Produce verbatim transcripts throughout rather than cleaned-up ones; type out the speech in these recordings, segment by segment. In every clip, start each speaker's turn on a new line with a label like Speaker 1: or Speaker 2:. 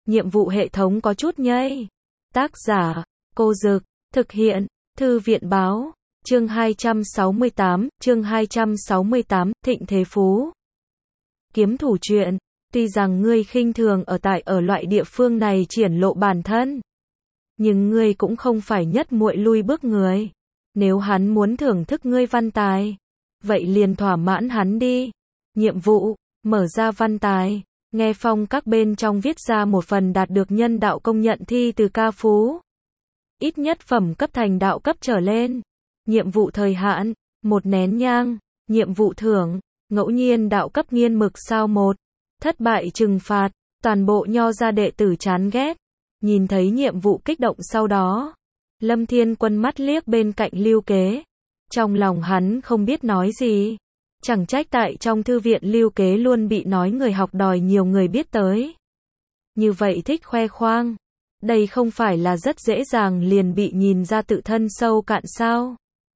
Speaker 1: nhiệm vụ hệ thống có chút nhây. Tác giả, Cô Dực, thực hiện, Thư viện báo, chương hai trăm sáu mươi tám, chương hai trăm sáu mươi tám, Thịnh Thế Phú. Kiếm thủ truyện, tuy rằng ngươi khinh thường ở tại ở loại địa phương này triển lộ bản thân, nhưng ngươi cũng không phải nhất muội lui bước người. Nếu hắn muốn thưởng thức ngươi văn tài, vậy liền thỏa mãn hắn đi. Nhiệm vụ, mở ra văn tài, nghe phong các bên trong viết ra một phần đạt được nhân đạo công nhận thi từ ca phú. Ít nhất phẩm cấp thành đạo cấp trở lên. Nhiệm vụ thời hạn, một nén nhang. Nhiệm vụ thưởng, ngẫu nhiên đạo cấp nghiên mực sao một. Thất bại trừng phạt, toàn bộ nho gia đệ tử chán ghét. Nhìn thấy nhiệm vụ kích động sau đó, Lâm Thiên Quân mắt liếc bên cạnh Lưu Kế. Trong lòng hắn không biết nói gì. Chẳng trách tại trong thư viện Lưu Kế luôn bị nói người học đòi nhiều người biết tới. Như vậy thích khoe khoang. Đây không phải là rất dễ dàng liền bị nhìn ra tự thân sâu cạn sao.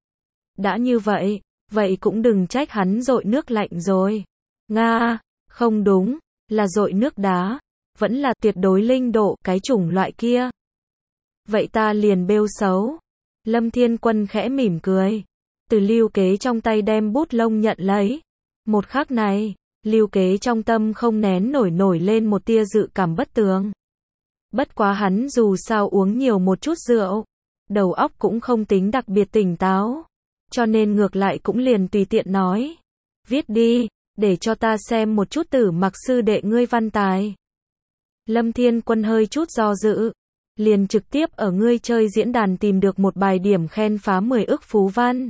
Speaker 1: Đã như vậy, vậy cũng đừng trách hắn dội nước lạnh rồi. Nga, không đúng, là dội nước đá. Vẫn là tuyệt đối linh độ cái chủng loại kia. Vậy ta liền bêu xấu. Lâm Thiên Quân khẽ mỉm cười. Từ Lưu Kế trong tay đem bút lông nhận lấy. Một khắc này, Lưu Kế trong tâm không nén nổi nổi lên một tia dự cảm bất tường. Bất quá hắn dù sao uống nhiều một chút rượu, đầu óc cũng không tính đặc biệt tỉnh táo, cho nên ngược lại cũng liền tùy tiện nói. Viết đi, để cho ta xem một chút Tử Mặc sư đệ ngươi văn tài. Lâm Thiên Quân hơi chút do dự, liền trực tiếp ở ngươi chơi diễn đàn tìm được một bài điểm khen phá mười ức phú văn.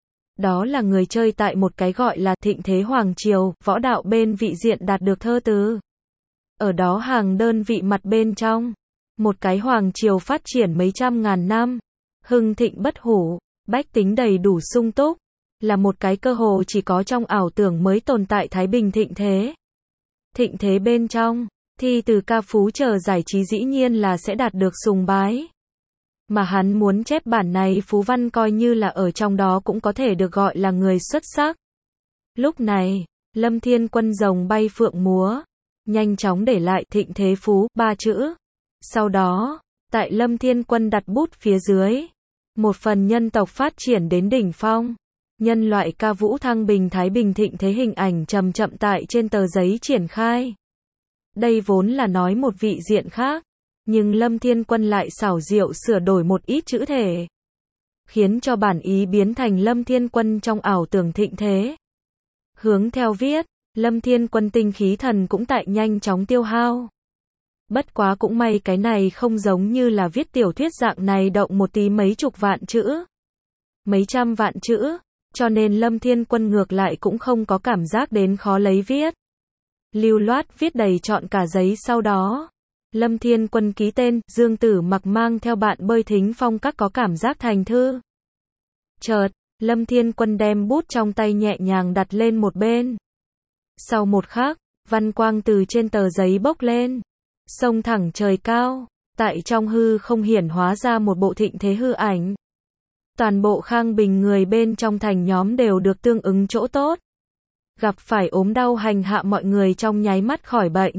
Speaker 1: Đó là người chơi tại một cái gọi là Thịnh Thế Hoàng Triều, võ đạo bên vị diện đạt được thơ từ. Ở đó hàng đơn vị mặt bên trong, một cái Hoàng Triều phát triển mấy trăm ngàn năm, hưng thịnh bất hủ, bách tính đầy đủ sung túc, là một cái cơ hồ chỉ có trong ảo tưởng mới tồn tại thái bình thịnh thế. Thịnh thế bên trong, thi từ ca phú chờ giải trí dĩ nhiên là sẽ đạt được sùng bái. Mà hắn muốn chép bản này phú văn coi như là ở trong đó cũng có thể được gọi là người xuất sắc. Lúc này, Lâm Thiên Quân rồng bay phượng múa, nhanh chóng để lại Thịnh Thế Phú ba chữ. Sau đó, tại Lâm Thiên Quân đặt bút phía dưới, một phần nhân tộc phát triển đến đỉnh phong, nhân loại ca vũ thăng bình thái bình thịnh thế hình ảnh chậm chậm tại trên tờ giấy triển khai. Đây vốn là nói một vị diện khác, nhưng Lâm Thiên Quân lại xảo diệu sửa đổi một ít chữ thể, khiến cho bản ý biến thành Lâm Thiên Quân trong ảo tưởng thịnh thế. Hướng theo viết, Lâm Thiên Quân tinh khí thần cũng tại nhanh chóng tiêu hao. Bất quá cũng may cái này không giống như là viết tiểu thuyết dạng này động một tí mấy chục vạn chữ, mấy trăm vạn chữ, cho nên Lâm Thiên Quân ngược lại cũng không có cảm giác đến khó lấy viết. Lưu loát viết đầy trọn cả giấy sau đó, Lâm Thiên Quân ký tên, Dương Tử Mặc mang theo bạn bơi thính phong các có cảm giác thành thư. Chợt, Lâm Thiên Quân đem bút trong tay nhẹ nhàng đặt lên một bên. Sau một khắc, văn quang từ trên tờ giấy bốc lên, xông thẳng trời cao, tại trong hư không hiển hóa ra một bộ thịnh thế hư ảnh. Toàn bộ Khang Bình người bên trong thành nhóm đều được tương ứng chỗ tốt. Gặp phải ốm đau hành hạ mọi người trong nháy mắt khỏi bệnh.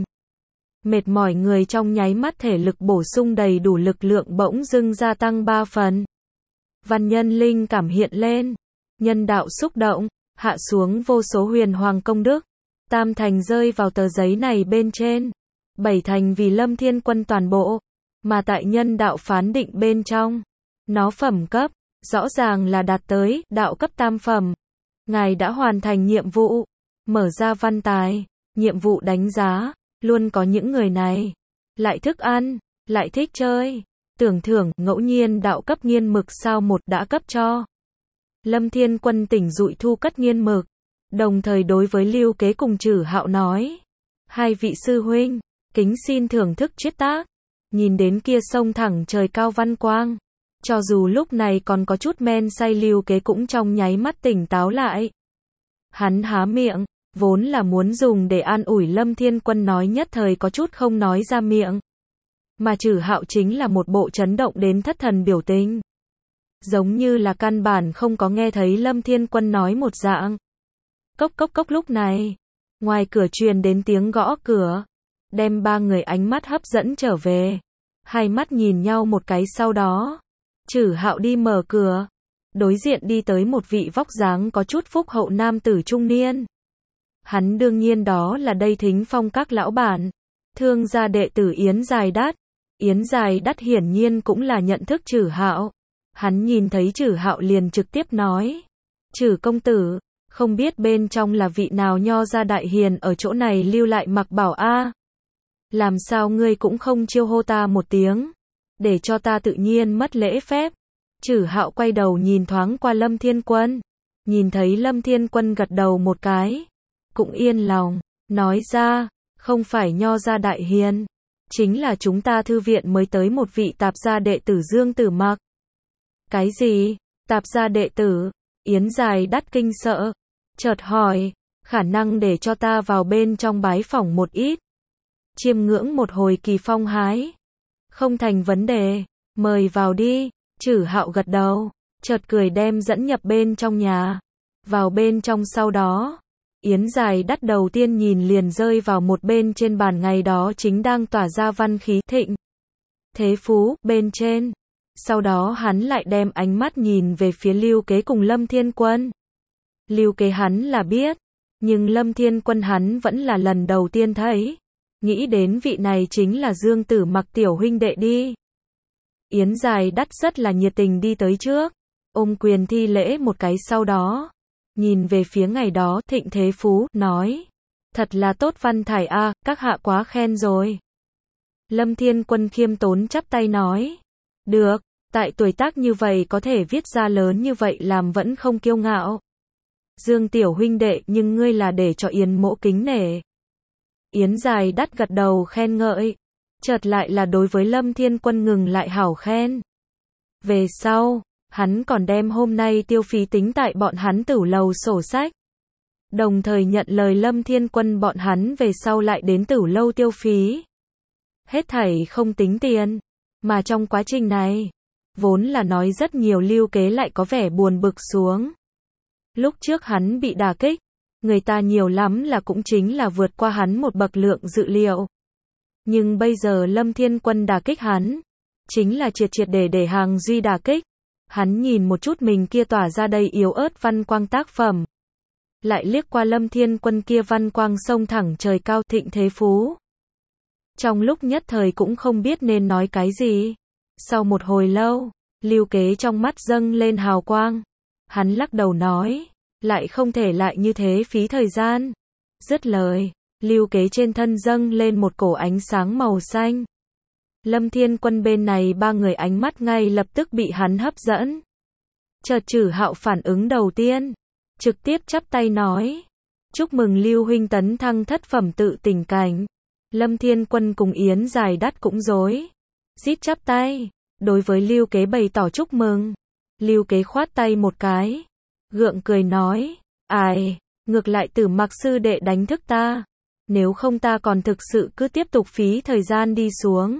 Speaker 1: Mệt mỏi người trong nháy mắt thể lực bổ sung đầy đủ lực lượng bỗng dưng gia tăng ba phần. Văn nhân linh cảm hiện lên, nhân đạo xúc động, hạ xuống vô số huyền hoàng công đức. Tam thành rơi vào tờ giấy này bên trên, bảy thành vì Lâm Thiên Quân toàn bộ, mà tại nhân đạo phán định bên trong, nó phẩm cấp, rõ ràng là đạt tới đạo cấp tam phẩm. Ngài đã hoàn thành nhiệm vụ, mở ra văn tài, nhiệm vụ đánh giá, luôn có những người này, lại thức ăn, lại thích chơi, tưởng thưởng, ngẫu nhiên đạo cấp nghiên mực sao một đã cấp cho. Lâm Thiên Quân tỉnh dụi thu cất nghiên mực, đồng thời đối với Lưu Kế cùng Trử Hạo nói, hai vị sư huynh, kính xin thưởng thức triết tác. Nhìn đến kia sông thẳng trời cao văn quang, cho dù lúc này còn có chút men say Lưu Kế cũng trong nháy mắt tỉnh táo lại. Hắn há miệng, vốn là muốn dùng để an ủi Lâm Thiên Quân nói nhất thời có chút không nói ra miệng. Mà Trử Hạo chính là một bộ chấn động đến thất thần biểu tình. Giống như là căn bản không có nghe thấy Lâm Thiên Quân nói một dạng. Cốc cốc cốc lúc này, ngoài cửa truyền đến tiếng gõ cửa. đem ba người ánh mắt hấp dẫn trở về. Hai mắt nhìn nhau một cái sau đó, Trử Hạo đi mở cửa. Đối diện đi tới một vị vóc dáng có chút phúc hậu nam tử trung niên. Hắn đương nhiên đó là đây Thính Phong các lão bản, Thương gia đệ tử Yến Dài Đắt. Yến Dài Đắt hiển nhiên cũng là nhận thức Trử Hạo. Hắn nhìn thấy Trử Hạo liền trực tiếp nói: "Trử công tử, không biết bên trong là vị nào nho gia đại hiền ở chỗ này lưu lại mặc bảo a? Làm sao ngươi cũng không chiêu hô ta một tiếng, để cho ta tự nhiên mất lễ phép." Trử Hạo quay đầu nhìn thoáng qua Lâm Thiên Quân, nhìn thấy Lâm Thiên Quân gật đầu một cái, cũng yên lòng, nói ra: "Không phải nho gia đại hiền, chính là chúng ta thư viện mới tới một vị tạp gia đệ tử Dương Tử Mặc." "Cái gì? Tạp gia đệ tử?" Yến Dài Đắt kinh sợ, chợt hỏi: "Khả năng để cho ta vào bên trong bái phỏng một ít, chiêm ngưỡng một hồi kỳ phong hái?" "Không thành vấn đề, mời vào đi." Trử Hạo gật đầu, chợt cười đem dẫn nhập bên trong nhà. Vào bên trong sau đó, Yến Dài Đắt đầu tiên nhìn liền rơi vào một bên trên bàn ngày đó chính đang tỏa ra văn khí thịnh thế phú bên trên. Sau đó hắn lại đem ánh mắt nhìn về phía Lưu Kế cùng Lâm Thiên Quân. Lưu Kế hắn là biết, nhưng Lâm Thiên Quân hắn vẫn là lần đầu tiên thấy. Nghĩ đến vị này chính là Dương Tử Mặc tiểu huynh đệ đi. Yến Dài Đắt rất là nhiệt tình đi tới trước, ôm quyền thi lễ một cái sau đó, nhìn về phía ngày đó thịnh thế phú, nói: "Thật là tốt văn thải a, các hạ quá khen rồi." Lâm Thiên Quân khiêm tốn chắp tay nói: "Được, tại tuổi tác như vậy có thể viết ra lớn như vậy làm vẫn không kiêu ngạo. Dương tiểu huynh đệ, nhưng ngươi là để cho Yến mỗ kính nể." Yến Dài Đắt gật đầu khen ngợi, chợt lại là đối với Lâm Thiên Quân ngừng lại hảo khen. Về sau, hắn còn đem hôm nay tiêu phí tính tại bọn hắn Tửu Lầu sổ sách. Đồng thời nhận lời Lâm Thiên Quân bọn hắn về sau lại đến Tửu Lâu tiêu phí. Hết thảy không tính tiền, mà trong quá trình này, vốn là nói rất nhiều Lưu Kế lại có vẻ buồn bực xuống. Lúc trước hắn bị đả kích, người ta nhiều lắm là cũng chính là vượt qua hắn một bậc lượng dự liệu. Nhưng bây giờ Lâm Thiên Quân đả kích hắn, chính là triệt triệt để để hàng duy đả kích. Hắn nhìn một chút mình kia tỏa ra đầy yếu ớt văn quang tác phẩm, lại liếc qua Lâm Thiên Quân kia văn quang sông thẳng trời cao thịnh thế phú. Trong lúc nhất thời cũng không biết nên nói cái gì. Sau một hồi lâu, Lưu Kế trong mắt dâng lên hào quang. Hắn lắc đầu nói: "Lại không thể lại như thế phí thời gian." Dứt lời, Lưu Kế trên thân dâng lên một cổ ánh sáng màu xanh. Lâm Thiên Quân bên này ba người ánh mắt ngay lập tức bị hắn hấp dẫn. Chợt Trử Hạo phản ứng đầu tiên, trực tiếp chắp tay nói: "Chúc mừng Lưu huynh tấn thăng thất phẩm tự tình cảnh." Lâm Thiên Quân cùng Yến Dài Đắt cũng rối rít chắp tay, đối với Lưu Kế bày tỏ chúc mừng. Lưu Kế khoát tay một cái, gượng cười nói: "Ai, ngược lại Tử Mặc sư đệ đánh thức ta, nếu không ta còn thực sự cứ tiếp tục phí thời gian đi xuống."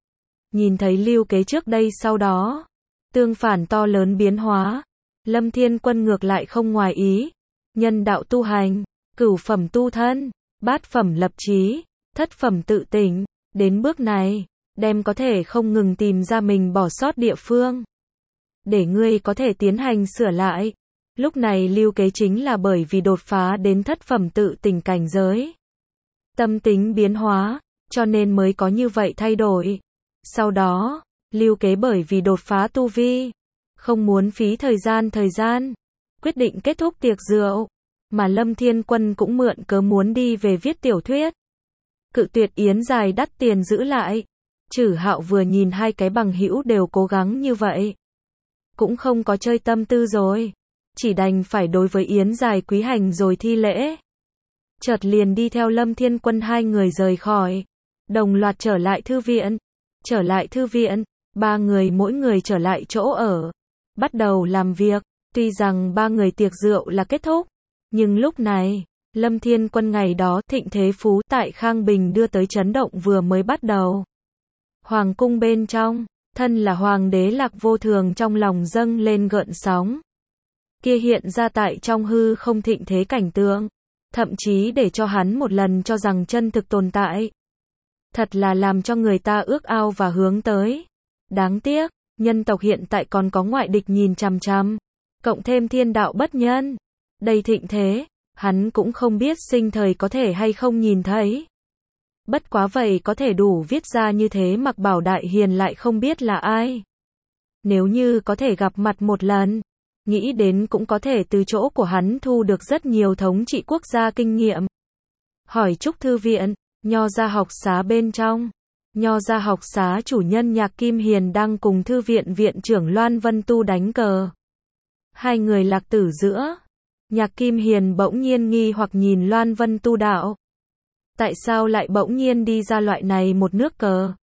Speaker 1: Nhìn thấy Lưu Kế trước đây sau đó, tương phản to lớn biến hóa, Lâm Thiên Quân ngược lại không ngoài ý. Nhân đạo tu hành, cửu phẩm tu thân, bát phẩm lập chí, thất phẩm tự tỉnh, đến bước này, đem có thể không ngừng tìm ra mình bỏ sót địa phương, để ngươi có thể tiến hành sửa lại. Lúc này Lưu Kế chính là bởi vì đột phá đến thất phẩm tự tỉnh cảnh giới, tâm tính biến hóa, cho nên mới có như vậy thay đổi. Sau đó, Lưu Kế bởi vì đột phá tu vi, không muốn phí thời gian thời gian, quyết định kết thúc tiệc rượu, mà Lâm Thiên Quân cũng mượn cớ muốn đi về viết tiểu thuyết. Cự tuyệt Yến Dài Đắt tiền giữ lại. Trử Hạo vừa nhìn hai cái bằng hữu đều cố gắng như vậy, cũng không có chơi tâm tư rồi, chỉ đành phải đối với Yến Dài quý hành rồi thi lễ. Chợt liền đi theo Lâm Thiên Quân hai người rời khỏi, đồng loạt trở lại thư viện. Trở lại thư viện, ba người mỗi người trở lại chỗ ở, bắt đầu làm việc. Tuy rằng ba người tiệc rượu là kết thúc, nhưng lúc này, Lâm Thiên Quân ngày đó thịnh thế phú tại Khang Bình đưa tới chấn động vừa mới bắt đầu. Hoàng cung bên trong, thân là hoàng đế Lạc Vô Thường trong lòng dâng lên gợn sóng. Kia hiện ra tại trong hư không thịnh thế cảnh tượng, thậm chí để cho hắn một lần cho rằng chân thực tồn tại. Thật là làm cho người ta ước ao và hướng tới. Đáng tiếc, nhân tộc hiện tại còn có ngoại địch nhìn chằm chằm, cộng thêm thiên đạo bất nhân. Đầy thịnh thế, hắn cũng không biết sinh thời có thể hay không nhìn thấy. Bất quá vậy có thể đủ viết ra như thế Mạc Bảo Đại Hiền lại không biết là ai. Nếu như có thể gặp mặt một lần, nghĩ đến cũng có thể từ chỗ của hắn thu được rất nhiều thống trị quốc gia kinh nghiệm. Hỏi Trúc Thư Viện, Nho Gia học xá bên trong. Nho Gia học xá chủ nhân Nhạc Kim Hiền đang cùng Thư Viện viện trưởng Loan Vân Tu đánh cờ. Hai người lạc tử giữa. Nhạc Kim Hiền bỗng nhiên nghi hoặc nhìn Loan Vân Tu đạo. Tại sao lại bỗng nhiên đi ra loại này một nước cờ?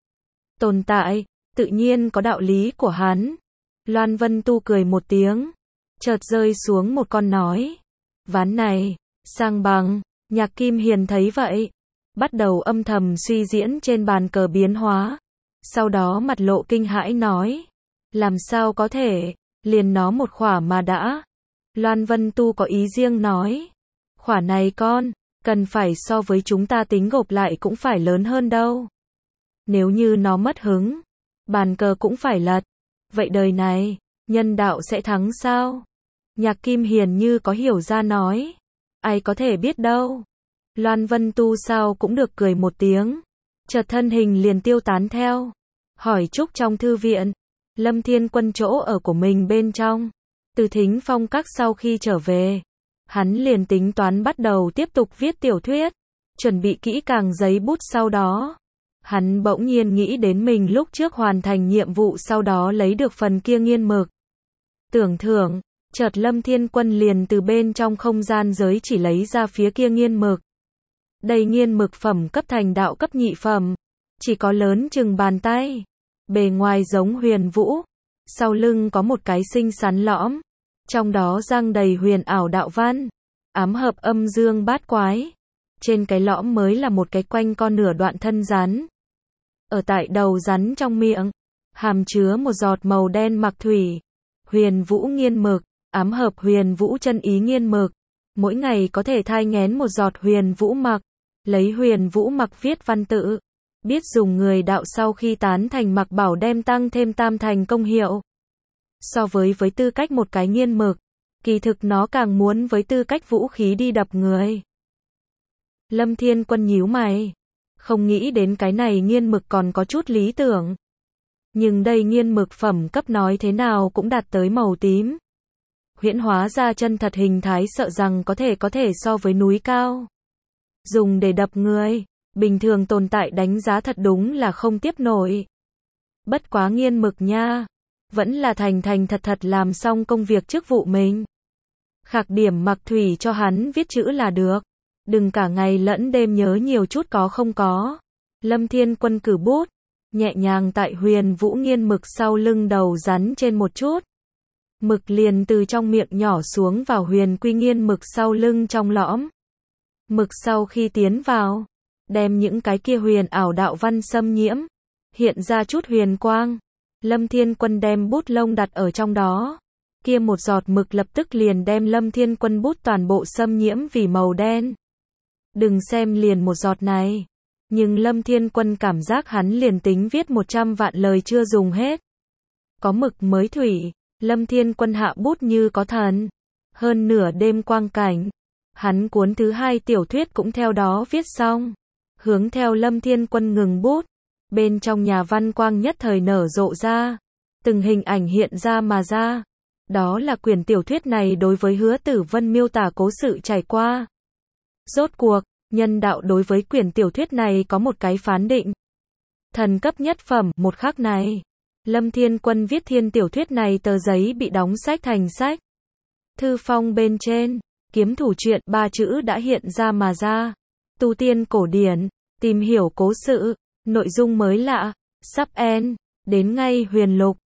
Speaker 1: Tồn tại, tự nhiên có đạo lý của hắn. Loan Vân Tu cười một tiếng, chợt rơi xuống một con nói. Ván này, sang bằng. Nhạc Kim Hiền thấy vậy, bắt đầu âm thầm suy diễn trên bàn cờ biến hóa. Sau đó mặt lộ kinh hãi nói. Làm sao có thể, liền nó một khỏa mà đã. Loan Vân Tu có ý riêng nói. Khỏa này con, cần phải so với chúng ta tính gộp lại cũng phải lớn hơn đâu. Nếu như nó mất hứng, bàn cờ cũng phải lật. Vậy đời này, nhân đạo sẽ thắng sao? Nhạc Kim Hiền như có hiểu ra nói. Ai có thể biết đâu. Loan Vân Tu sao cũng được cười một tiếng. Chợt thân hình liền tiêu tán theo. Hỏi Trúc trong thư viện. Lâm Thiên Quân chỗ ở của mình bên trong. Từ Thính Phong Các sau khi trở về, hắn liền tính toán bắt đầu tiếp tục viết tiểu thuyết. Chuẩn bị kỹ càng giấy bút sau đó. Hắn bỗng nhiên nghĩ đến mình lúc trước hoàn thành nhiệm vụ sau đó lấy được phần kia nghiên mực. Tưởng thưởng, chợt Lâm Thiên Quân liền từ bên trong không gian giới chỉ lấy ra phía kia nghiên mực. Đây nghiên mực phẩm cấp thành đạo cấp nhị phẩm, chỉ có lớn chừng bàn tay, bề ngoài giống huyền vũ, sau lưng có một cái xinh xắn lõm, trong đó giăng đầy huyền ảo đạo văn, ám hợp âm dương bát quái. Trên cái lõm mới là một cái quanh con nửa đoạn thân rắn. Ở tại đầu rắn trong miệng, hàm chứa một giọt màu đen mặc thủy, huyền vũ nghiên mực, ám hợp huyền vũ chân ý nghiên mực. Mỗi ngày có thể thai nghén một giọt huyền vũ mặc, lấy huyền vũ mặc viết văn tự. Biết dùng người đạo sau khi tán thành mặc bảo đem tăng thêm tam thành công hiệu. So với với tư cách một cái nghiên mực, kỳ thực nó càng muốn với tư cách vũ khí đi đập người. Lâm Thiên Quân nhíu mày, không nghĩ đến cái này nghiên mực còn có chút lý tưởng. Nhưng đây nghiên mực phẩm cấp nói thế nào cũng đạt tới màu tím. Huyễn hóa ra chân thật hình thái sợ rằng có thể có thể so với núi cao. Dùng để đập người, bình thường tồn tại đánh giá thật đúng là không tiếp nổi. Bất quá nghiên mực nha, vẫn là thành thành thật thật làm xong công việc chức vụ mình. Khạc điểm mặc thủy cho hắn viết chữ là được. Đừng cả ngày lẫn đêm nhớ nhiều chút có không có. Lâm Thiên Quân cử bút, nhẹ nhàng tại huyền vũ nghiên mực sau lưng đầu rắn trên một chút. Mực liền từ trong miệng nhỏ xuống vào huyền quy nghiên mực sau lưng trong lõm. Mực sau khi tiến vào, đem những cái kia huyền ảo đạo văn xâm nhiễm, hiện ra chút huyền quang. Lâm Thiên Quân đem bút lông đặt ở trong đó. Kia một giọt mực lập tức liền đem Lâm Thiên Quân bút toàn bộ xâm nhiễm vì màu đen. Đừng xem liền một giọt này. Nhưng Lâm Thiên Quân cảm giác hắn liền tính viết một trăm vạn lời chưa dùng hết. Có mực mới thủy, Lâm Thiên Quân hạ bút như có thần. Hơn nửa đêm quang cảnh, hắn cuốn thứ hai tiểu thuyết cũng theo đó viết xong. Hướng theo Lâm Thiên Quân ngừng bút, bên trong nhà văn quang nhất thời nở rộ ra. Từng hình ảnh hiện ra mà ra. Đó là quyển tiểu thuyết này đối với Hứa Tử Vân miêu tả cố sự trải qua. Rốt cuộc, nhân đạo đối với quyển tiểu thuyết này có một cái phán định. Thần cấp nhất phẩm, một khắc này. Lâm Thiên Quân viết thiên tiểu thuyết này tờ giấy bị đóng sách thành sách. Thư phong bên trên, kiếm thủ truyện ba chữ đã hiện ra mà ra. Tu tiên cổ điển, tìm hiểu cố sự, nội dung mới lạ, sắp end, đến ngay huyền lục.